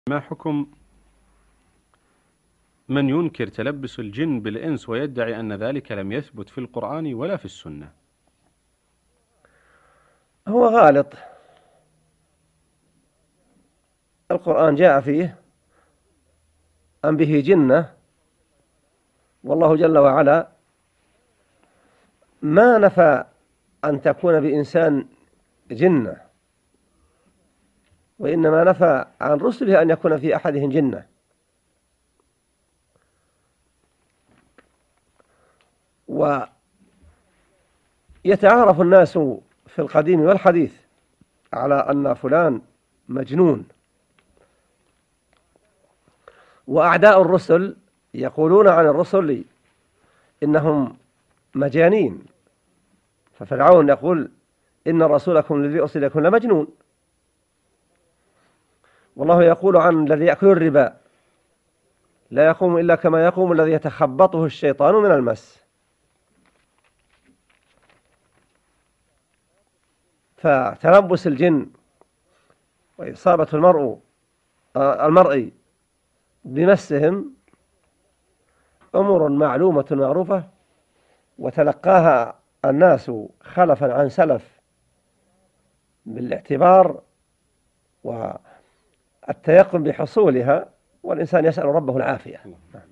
ما حكم من ينكر تلبس الجن بالإنس ويدعي أن ذلك لم يثبت في القرآن ولا في السنة؟ هو غالط. القرآن جاء فيه أن به جنة، والله جل وعلا ما نفى أن تكون بإنسان جنة، وإنما نفى عن رسله أن يكون في أحدهم جنة. ويتعارف الناس في القديم والحديث على أن فلان مجنون، وأعداء الرسل يقولون عن الرسل إنهم مجانين. ففرعون يقول إن رسولكم الذي أرسل إليكم لمجنون، والله يقول عن الذي يأكل الربا لا يقوم إلا كما يقوم الذي يتخبطه الشيطان من المس. فتلبس الجن وإصابة المرء بمسهم أمور معلومة معروفة، وتلقاها الناس خلفا عن سلف بالاعتبار والتيقن بحصولها، والإنسان يسأل ربه العافية.